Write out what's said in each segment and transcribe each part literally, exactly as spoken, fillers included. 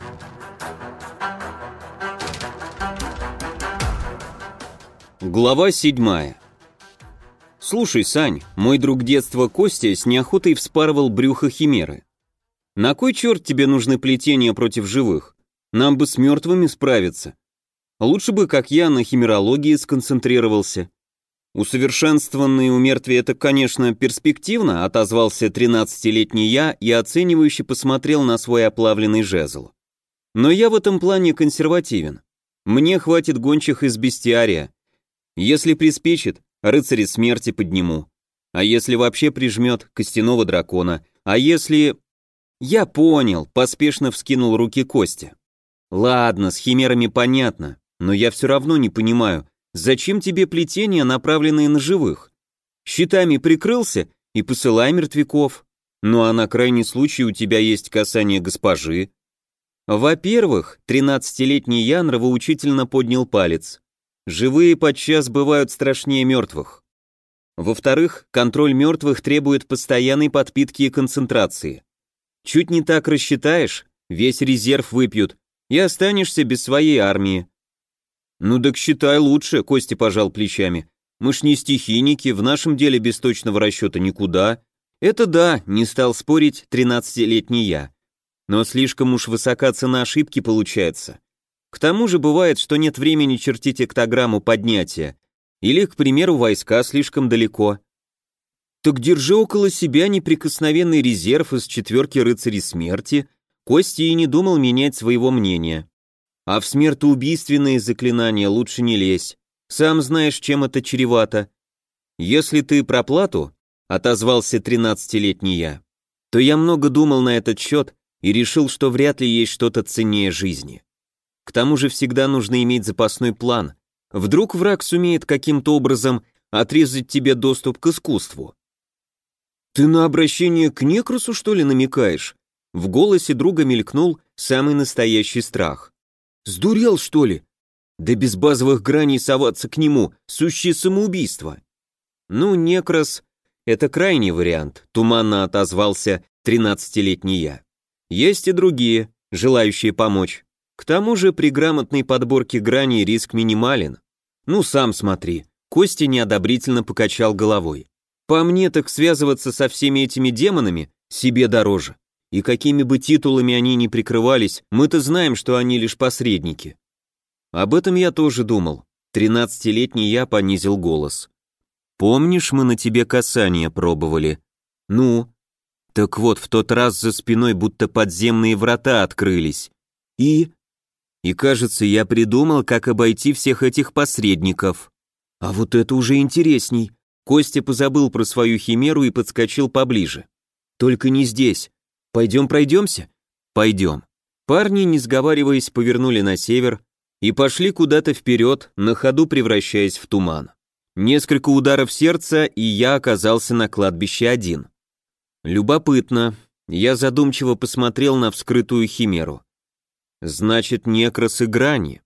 Глава седьмая. Слушай, Сань, мой друг детства Костя с неохотой вспарывал брюхо химеры. На кой черт тебе нужны плетения против живых? Нам бы с мертвыми справиться. Лучше бы, как я, на химерологии сконцентрировался. Усовершенствованные у мертвия это, конечно, перспективно, отозвался тринадцатилетний я и оценивающе посмотрел на свой оплавленный жезл. Но я в этом плане консервативен. Мне хватит гончих из бестиария. Если приспичит, рыцаря смерти подниму. А если вообще прижмет, костяного дракона. А если... Я понял, поспешно вскинул руки Костя. Ладно, с химерами понятно, но я все равно не понимаю, зачем тебе плетения, направленные на живых? Щитами прикрылся и посылай мертвяков. Ну а на крайний случай у тебя есть касание госпожи. Во-первых, тринадцатилетний я нравоучительно поднял палец. Живые подчас бывают страшнее мертвых. Во-вторых, контроль мертвых требует постоянной подпитки и концентрации. Чуть не так рассчитаешь, весь резерв выпьют, и останешься без своей армии. Ну так считай лучше, Костя пожал плечами. Мы ж не стихийники, в нашем деле без точного расчета никуда. Это да, не стал спорить тринадцатилетний я. Но слишком уж высока цена ошибки получается. К тому же бывает, что нет времени чертить эктограмму поднятия. Или, к примеру, войска слишком далеко. Так держи около себя неприкосновенный резерв из четверки рыцарей смерти. Костя и не думал менять своего мнения. А в смертоубийственные заклинания лучше не лезь. Сам знаешь, чем это чревато. Если ты про плату, отозвался тринадцатилетний я, то я много думал на этот счет и решил, что вряд ли есть что-то ценнее жизни. К тому же всегда нужно иметь запасной план. Вдруг враг сумеет каким-то образом отрезать тебе доступ к искусству. Ты на обращение к Некросу, что ли, намекаешь? В голосе друга мелькнул самый настоящий страх. Сдурел, что ли? Да без базовых граней соваться к нему — сущее самоубийство. Ну, Некрос — это крайний вариант, туманно отозвался тринадцатилетний я. Есть и другие, желающие помочь. К тому же при грамотной подборке граней риск минимален. Ну, сам смотри. Костя неодобрительно покачал головой. По мне, так связываться со всеми этими демонами себе дороже. И какими бы титулами они ни прикрывались, мы-то знаем, что они лишь посредники. Об этом я тоже думал. Тринадцатилетний я понизил голос. Помнишь, мы на тебе касание пробовали? Ну? Так вот, в тот раз за спиной будто подземные врата открылись. И... И кажется, я придумал, как обойти всех этих посредников. А вот это уже интересней. Костя позабыл про свою химеру и подскочил поближе. Только не здесь. Пойдем пройдемся? Пойдем. Парни, не сговариваясь, повернули на север и пошли куда-то вперед, на ходу превращаясь в туман. Несколько ударов сердца, и я оказался на кладбище один. Любопытно. Я задумчиво посмотрел на вскрытую химеру. Значит, Некрос и грани.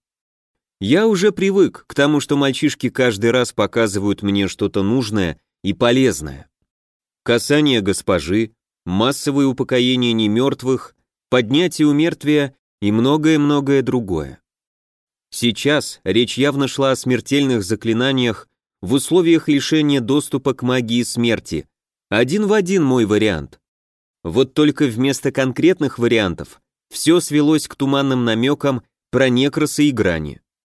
Я уже привык к тому, что мальчишки каждый раз показывают мне что-то нужное и полезное. Касание госпожи, массовое упокоение немертвых, поднятие у мертвия и многое-многое другое. Сейчас речь явно шла о смертельных заклинаниях в условиях лишения доступа к магии смерти. Один в один мой вариант. Вот только вместо конкретных вариантов все свелось к туманным намекам про Некроса и грани.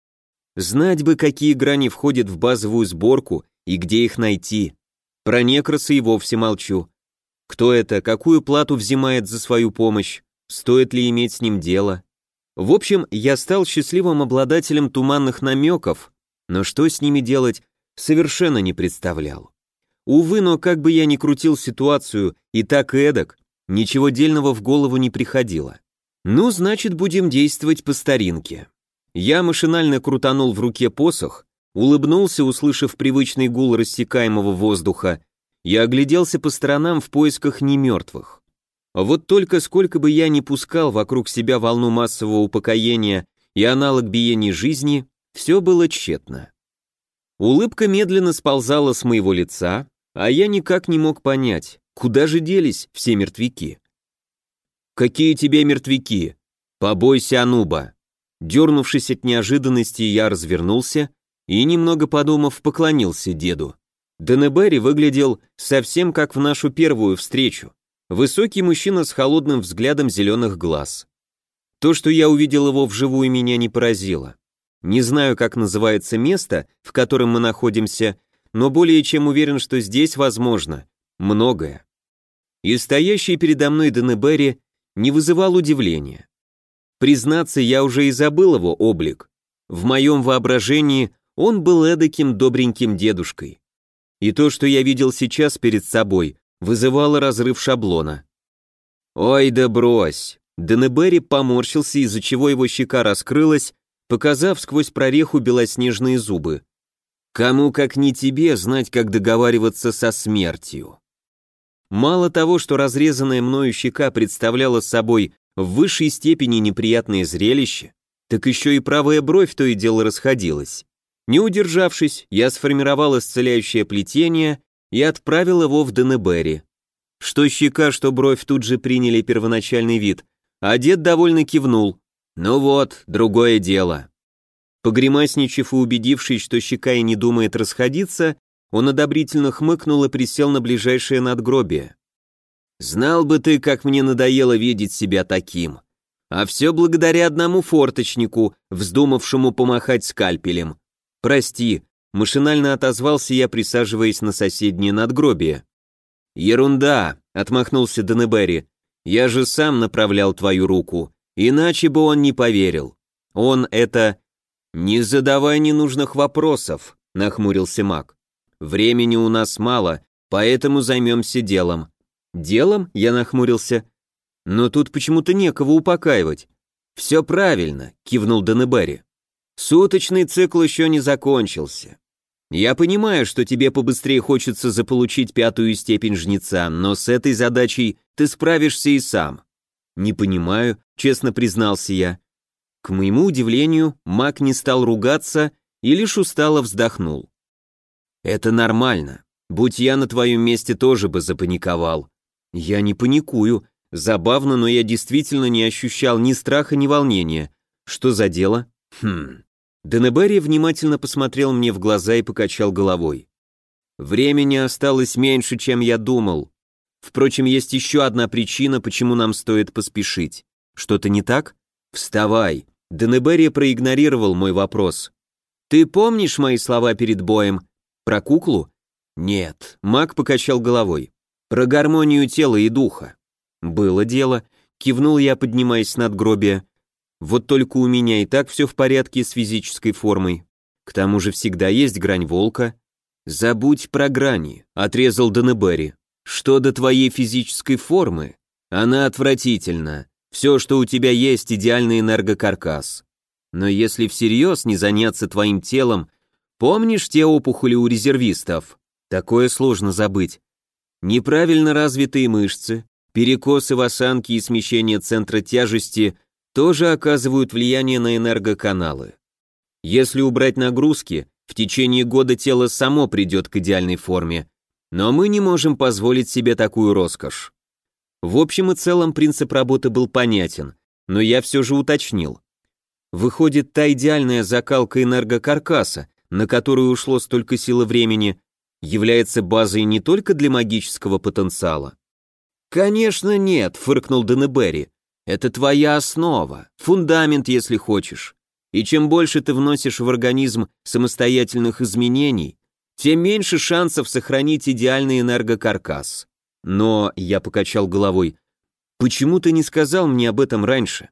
Знать бы, какие грани входят в базовую сборку и где их найти. Про Некроса и вовсе молчу. Кто это, какую плату взимает за свою помощь, стоит ли иметь с ним дело. В общем, я стал счастливым обладателем туманных намеков, но что с ними делать, совершенно не представлял. Увы, но как бы я ни крутил ситуацию и так и эдак, ничего дельного в голову не приходило. Ну, значит, будем действовать по старинке. Я машинально крутанул в руке посох, улыбнулся, услышав привычный гул рассекаемого воздуха, и огляделся по сторонам в поисках немертвых. Вот только сколько бы я ни пускал вокруг себя волну массового упокоения и аналог биения жизни, все было тщетно. Улыбка медленно сползала с моего лица, а я никак не мог понять, куда же делись все мертвяки. «Какие тебе мертвяки? Побойся Ануба. Дернувшись от неожиданности, я развернулся и, немного подумав, поклонился деду. Денебери выглядел совсем как в нашу первую встречу. Высокий мужчина с холодным взглядом зеленых глаз. То, что я увидел его вживую, меня не поразило. Не знаю, как называется место, в котором мы находимся, но более чем уверен, что здесь возможно многое. И стоящий передо мной Денебери не вызывал удивления. Признаться, я уже и забыл его облик. В моем воображении он был эдаким добреньким дедушкой. И то, что я видел сейчас перед собой, вызывало разрыв шаблона. «Ой, да брось!» Денебери поморщился, из-за чего его щека раскрылась, показав сквозь прореху белоснежные зубы. «Кому, как не тебе, знать, как договариваться со смертью?» Мало того, что разрезанная мною щека представляла собой в высшей степени неприятное зрелище, так еще и правая бровь то и дело расходилась. Не удержавшись, я сформировал исцеляющее плетение и отправил его в Денебери. Что щека, что бровь тут же приняли первоначальный вид, а дед довольно кивнул. Ну вот, другое дело. Погремасничав и убедившись, что щека и не думает расходиться, он одобрительно хмыкнул и присел на ближайшее надгробие. «Знал бы ты, как мне надоело видеть себя таким. А все благодаря одному форточнику, вздумавшему помахать скальпелем. Прости», — машинально отозвался я, присаживаясь на соседнее надгробие. «Ерунда», — отмахнулся Денебери. «Я же сам направлял твою руку, иначе бы он не поверил. Он это...» «Не задавай ненужных вопросов», — нахмурился маг. «Времени у нас мало, поэтому займемся делом». «Делом?» — я нахмурился. «Но тут почему-то некого упокаивать». «Все правильно», — кивнул Денебери. «Суточный цикл еще не закончился. Я понимаю, что тебе побыстрее хочется заполучить пятую степень жнеца, но с этой задачей ты справишься и сам». «Не понимаю», — честно признался я. К моему удивлению, маг не стал ругаться и лишь устало вздохнул. «Это нормально. Будь я на твоем месте, тоже бы запаниковал». «Я не паникую. Забавно, но я действительно не ощущал ни страха, ни волнения. Что за дело?» «Хм...» Денебери внимательно посмотрел мне в глаза и покачал головой. «Времени осталось меньше, чем я думал. Впрочем, есть еще одна причина, почему нам стоит поспешить. Что-то не так? Вставай». Денебери проигнорировал мой вопрос. «Ты помнишь мои слова перед боем? Про куклу?» «Нет», — маг покачал головой. «Про гармонию тела и духа». «Было дело», — кивнул я, поднимаясь с надгробия. «Вот только у меня и так все в порядке с физической формой. К тому же всегда есть грань волка». «Забудь про грани», — отрезал Денебери. «Что до твоей физической формы? Она отвратительна. Все, что у тебя есть, идеальный энергокаркас. Но если всерьез не заняться твоим телом, помнишь те опухоли у резервистов? Такое сложно забыть. Неправильно развитые мышцы, перекосы в осанке и смещение центра тяжести тоже оказывают влияние на энергоканалы. Если убрать нагрузки, в течение года тело само придет к идеальной форме, но мы не можем позволить себе такую роскошь». В общем и целом принцип работы был понятен, но я все же уточнил. Выходит, та идеальная закалка энергокаркаса, на которую ушло столько сил и времени, является базой не только для магического потенциала? «Конечно нет», — фыркнул Денебери. «Это твоя основа, фундамент, если хочешь. И чем больше ты вносишь в организм самостоятельных изменений, тем меньше шансов сохранить идеальный энергокаркас». «Но», — я покачал головой, — «почему ты не сказал мне об этом раньше?»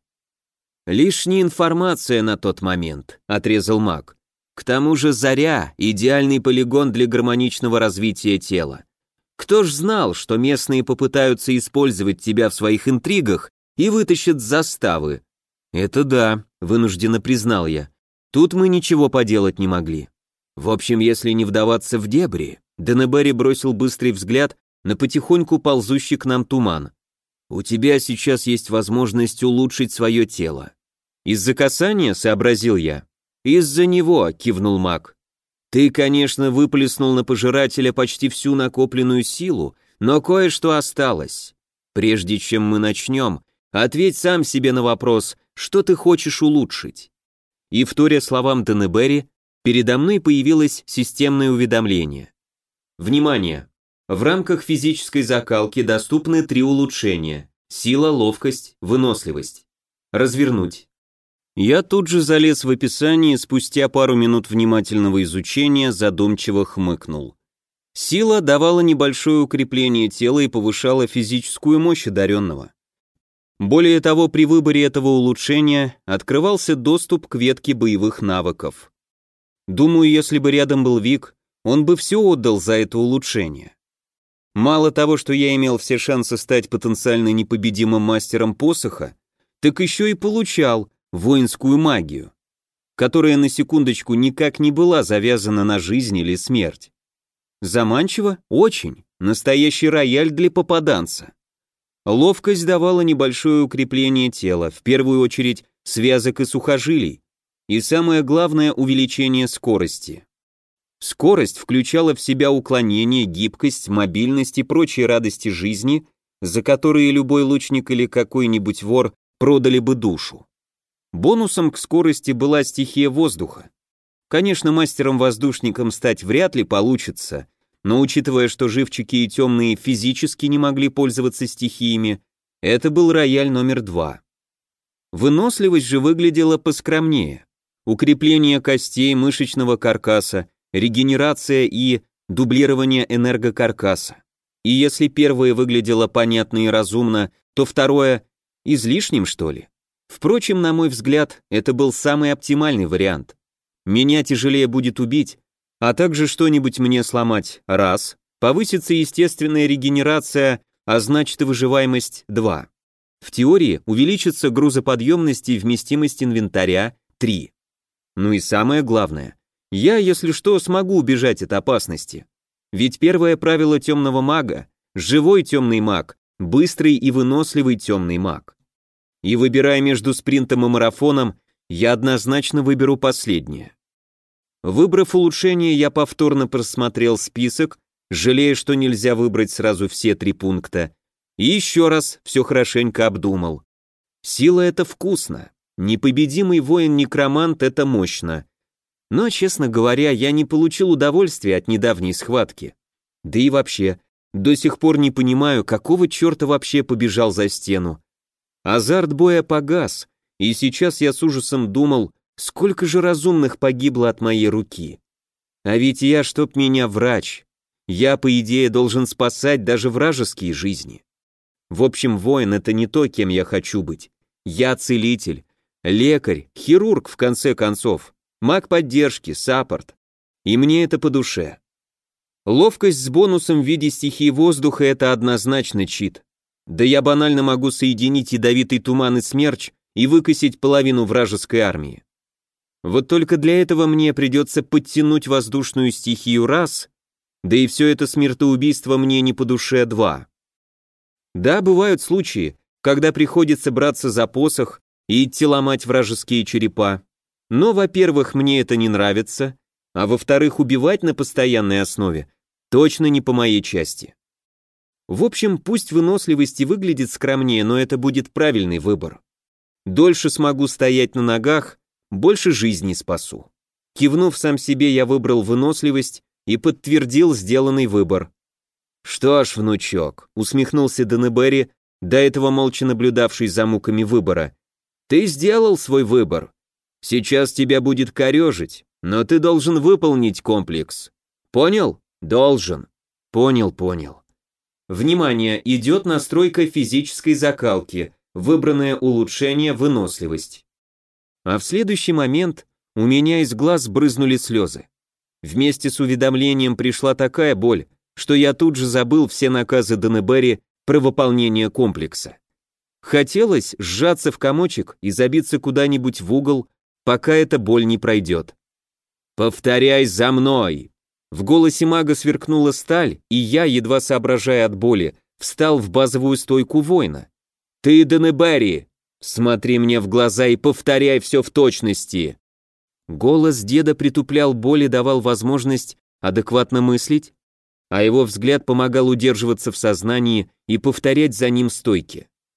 «Лишняя информация на тот момент», — отрезал маг. «К тому же Заря — идеальный полигон для гармоничного развития тела. Кто ж знал, что местные попытаются использовать тебя в своих интригах и вытащат с заставы?» «Это да», — вынужденно признал я. «Тут мы ничего поделать не могли». В общем, если не вдаваться в дебри, Денебери бросил быстрый взгляд на потихоньку ползущий к нам туман. «У тебя сейчас есть возможность улучшить свое тело». «Из-за касания?» — сообразил я. «Из-за него», — кивнул маг. «Ты, конечно, выплеснул на пожирателя почти всю накопленную силу, но кое-что осталось. Прежде чем мы начнем, ответь сам себе на вопрос, Что ты хочешь улучшить? И вторя словам Денебери, передо мной появилось системное уведомление. Внимание! В рамках физической закалки доступны три улучшения: сила, ловкость, выносливость. Развернуть. Я тут же залез в описание и спустя пару минут внимательного изучения задумчиво хмыкнул. Сила давала небольшое укрепление тела и повышала физическую мощь одаренного. Более того, при выборе этого улучшения открывался доступ к ветке боевых навыков. Думаю, если бы рядом был Вик, он бы все отдал за это улучшение. Мало того, что я имел все шансы стать потенциально непобедимым мастером посоха, так еще и получал воинскую магию, которая на секундочку никак не была завязана на жизнь или смерть. Заманчиво? Очень. Настоящий рояль для попаданца. Ловкость давала небольшое укрепление тела, в первую очередь связок и сухожилий, и самое главное — увеличение скорости. Скорость включала в себя уклонение, гибкость, мобильность и прочие радости жизни, за которые любой лучник или какой-нибудь вор продали бы душу. Бонусом к скорости была стихия воздуха. Конечно, мастером-воздушником стать вряд ли получится, но учитывая, что живчики и темные физически не могли пользоваться стихиями, это был рояль номер два. Выносливость же выглядела поскромнее. Укрепление костей, мышечного каркаса, регенерация и дублирование энергокаркаса. И если первое выглядело понятно и разумно, то второе излишним, что ли? Впрочем, на мой взгляд, это был самый оптимальный вариант. Меня тяжелее будет убить, а также что-нибудь мне сломать — раз, повысится естественная регенерация, а значит и выживаемость — два. В теории увеличится грузоподъемность и вместимость инвентаря — три. Ну и самое главное, я, если что, смогу убежать от опасности. Ведь первое правило темного мага — живой темный маг, быстрый и выносливый темный маг. И выбирая между спринтом и марафоном, я однозначно выберу последнее. Выбрав улучшение, я повторно просмотрел список, жалея, что нельзя выбрать сразу все три пункта, и еще раз все хорошенько обдумал. Сила — это вкусно, непобедимый воин-некромант — это мощно. Но, честно говоря, я не получил удовольствия от недавней схватки. Да и вообще, до сих пор не понимаю, какого черта вообще побежал за стену. Азарт боя погас, и сейчас я с ужасом думал, сколько же разумных погибло от моей руки. А ведь я, чтоб меня, врач. Я, по идее, должен спасать даже вражеские жизни. В общем, воин — это не то, кем я хочу быть. Я целитель, лекарь, хирург, в конце концов, маг поддержки, саппорт. И мне это по душе. Ловкость с бонусом в виде стихии воздуха — это однозначно чит. Да я банально могу соединить ядовитый туман и смерч и выкосить половину вражеской армии. Вот только для этого мне придется подтянуть воздушную стихию раз, да и все это смертоубийство мне не по душе два. Да, бывают случаи, когда приходится браться за посох и идти ломать вражеские черепа, но, во-первых, мне это не нравится, а во-вторых, убивать на постоянной основе точно не по моей части. В общем, пусть выносливость и выглядит скромнее, но это будет правильный выбор. Дольше смогу стоять на ногах, больше жизни спасу. Кивнув сам себе, я выбрал выносливость и подтвердил сделанный выбор. «Что ж, внучок», — усмехнулся Денебери, до этого молча наблюдавший за муками выбора, «ты сделал свой выбор. Сейчас тебя будет корежить, но ты должен выполнить комплекс. Понял? Должен. Понял, понял. Внимание, идет настройка физической закалки, выбранное улучшение выносливость». А в следующий момент у меня из глаз брызнули слезы. Вместе с уведомлением пришла такая боль, что я тут же забыл все наказы Денебери про выполнение комплекса. Хотелось сжаться в комочек и забиться куда-нибудь в угол, пока эта боль не пройдет. «Повторяй за мной!» В голосе мага сверкнула сталь, и я, едва соображая от боли, встал в базовую стойку воина. «Ты, Денебери, смотри мне в глаза и повторяй все в точности!» Голос деда притуплял боль и давал возможность адекватно мыслить, а его взгляд помогал удерживаться в сознании и повторять за ним стойки.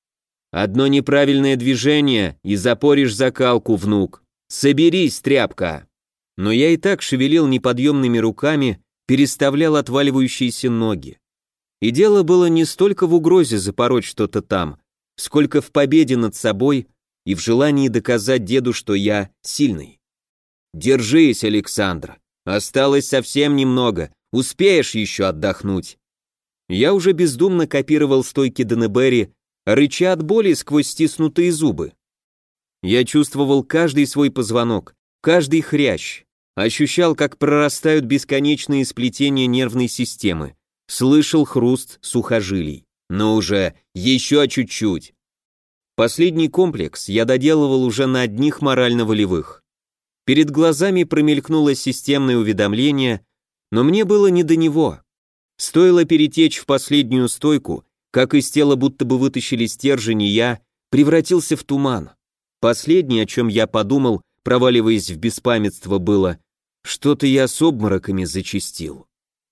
Одно неправильное движение, и запоришь закалку, внук. Соберись, тряпка. Но я и так шевелил неподъемными руками, переставлял отваливающиеся ноги. И дело было не столько в угрозе запороть что-то там, сколько в победе над собой и в желании доказать деду, что я сильный. Держись, Александр. Осталось совсем немного, успеешь еще отдохнуть. Я уже бездумно копировал стойки Денебери, рыча от боли сквозь стиснутые зубы. Я чувствовал каждый свой позвонок, каждый хрящ, ощущал, как прорастают бесконечные сплетения нервной системы, слышал хруст сухожилий. Но уже еще чуть-чуть. Последний комплекс я доделывал уже на одних морально-волевых. Перед глазами промелькнуло системное уведомление, но мне было не до него. Стоило перетечь в последнюю стойку, как из тела будто бы вытащили стержень, и я превратился в туман. Последнее, о чем я подумал, проваливаясь в беспамятство, было: что-то я с обмороками зачастил.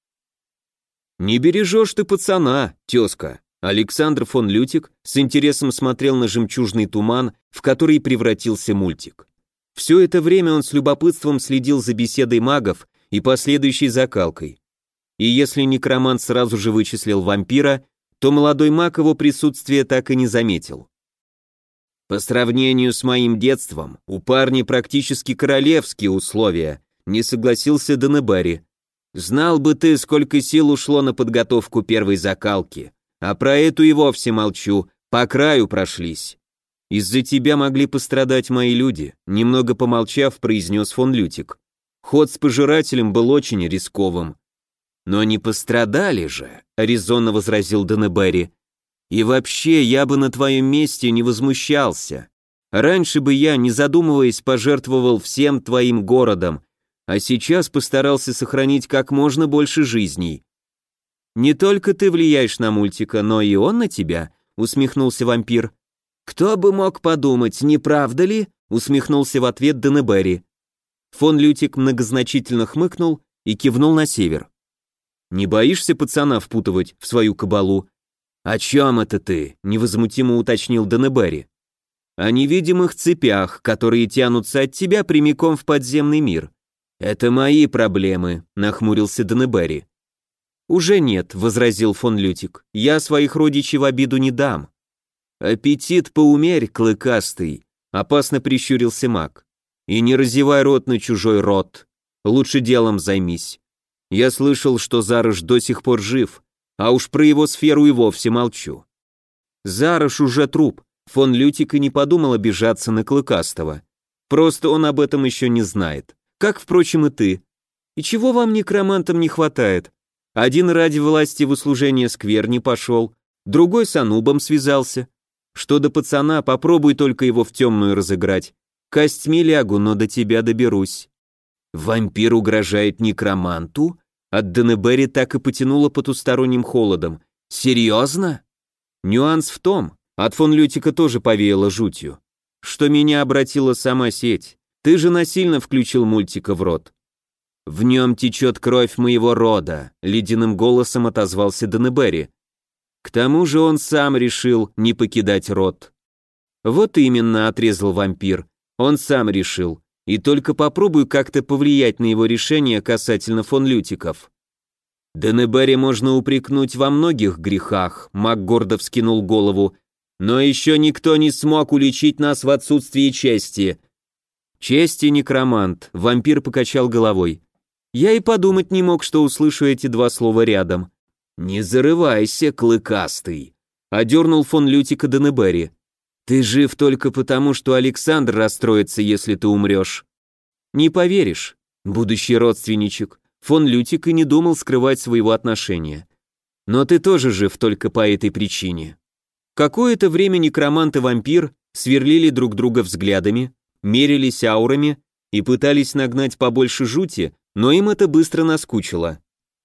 «Не бережешь ты пацана, тезка». Александр фон Лютик с интересом смотрел на жемчужный туман, в который превратился мультик. Все это время он с любопытством следил за беседой магов и последующей закалкой. И если некромант сразу же вычислил вампира, то молодой маг его присутствие так и не заметил. По сравнению с моим детством, у парня практически королевские условия, не согласился Денебери. Знал бы ты, сколько сил ушло на подготовку первой закалки, а про эту и вовсе молчу, по краю прошлись. Из-за тебя могли пострадать мои люди, немного помолчав, произнес фон Лютик. Ход с пожирателем был очень рисковым. Но не пострадали же, резонно возразил Денебери. И вообще, я бы на твоем месте не возмущался. Раньше бы я, не задумываясь, пожертвовал всем твоим городом, а сейчас постарался сохранить как можно больше жизней. Не только ты влияешь на мультика, но и он на тебя, усмехнулся вампир. Кто бы мог подумать, не правда ли? Усмехнулся в ответ Денебери. Фон Лютик многозначительно хмыкнул и кивнул на север. Не боишься пацана впутывать в свою кабалу? О чем это ты? Невозмутимо уточнил Денебери. О невидимых цепях, которые тянутся от тебя прямиком в подземный мир. Это мои проблемы, нахмурился Денебери. Уже нет, возразил фон Лютик. Я своих родичей в обиду не дам. Аппетит поумерь, клыкастый, опасно прищурился маг. И не разевай рот на чужой рот. Лучше делом займись. Я слышал, что Зарыш до сих пор жив, а уж про его сферу и вовсе молчу. Зарыш уже труп. Фон Лютик и не подумал обижаться на Клыкастого. Просто он об этом еще не знает. Как, впрочем, и ты. И чего вам, некромантам, не хватает? Один ради власти в услужение скверни пошел, другой с Анубом связался. Что до пацана, попробуй только его в темную разыграть. Костьми лягу, но до тебя доберусь. Вампир угрожает некроманту? От Денебери так и потянуло потусторонним холодом. Серьезно? Нюанс в том, от фон Лютика тоже повеяло жутью, что меня обратила сама сеть. Ты же насильно включил мультика в рот. В нем течет кровь моего рода, ледяным голосом отозвался Денебери. К тому же он сам решил не покидать род. Вот именно, отрезал вампир, он сам решил. И только попробуй как-то повлиять на его решение касательно фон Лютиков. Денебери можно упрекнуть во многих грехах, маг гордо вскинул голову, но еще никто не смог уличить нас в отсутствии чести. Чести, некромант, вампир покачал головой. Я и подумать не мог, что услышу эти два слова рядом. Не зарывайся, клыкастый, одернул фон Лютика Денебери. Ты жив только потому, что Александр расстроится, если ты умрешь. Не поверишь, будущий родственничек, фон Лютик и не думал скрывать своего отношения. Но ты тоже жив только по этой причине. Какое-то время некромант и вампир сверлили друг друга взглядами, мерились аурами и пытались нагнать побольше жути, но им это быстро наскучило.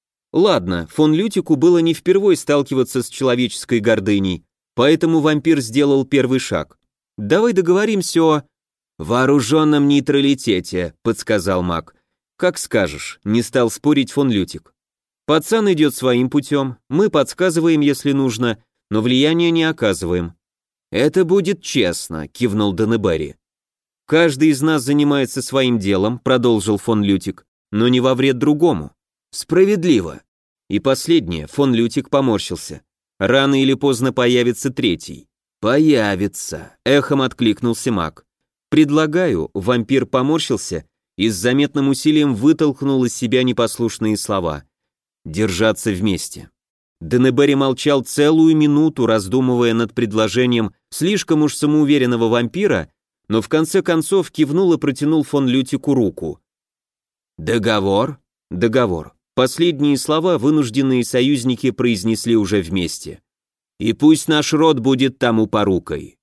Ладно, фон Лютику было не впервой сталкиваться с человеческой гордыней, поэтому вампир сделал первый шаг. «Давай договоримся о...» «Вооруженном нейтралитете», — подсказал маг. «Как скажешь», — не стал спорить фон Лютик. «Пацан идет своим путем, мы подсказываем, если нужно, но влияния не оказываем. «Это будет честно», — кивнул Данебари. «Каждый из нас занимается своим делом», — продолжил фон Лютик, «но не во вред другому». «Справедливо». И последнее, фон Лютик поморщился. «Рано или поздно появится третий». «Появится», — эхом откликнулся маг. «Предлагаю», — вампир поморщился и с заметным усилием вытолкнул из себя непослушные слова. «Держаться вместе». Денебери молчал целую минуту, раздумывая над предложением слишком уж самоуверенного вампира, но в конце концов кивнул и протянул фон Лютику руку. «Договор?» «Договор». Последние слова вынужденные союзники произнесли уже вместе. «И пусть наш род будет тому порукой».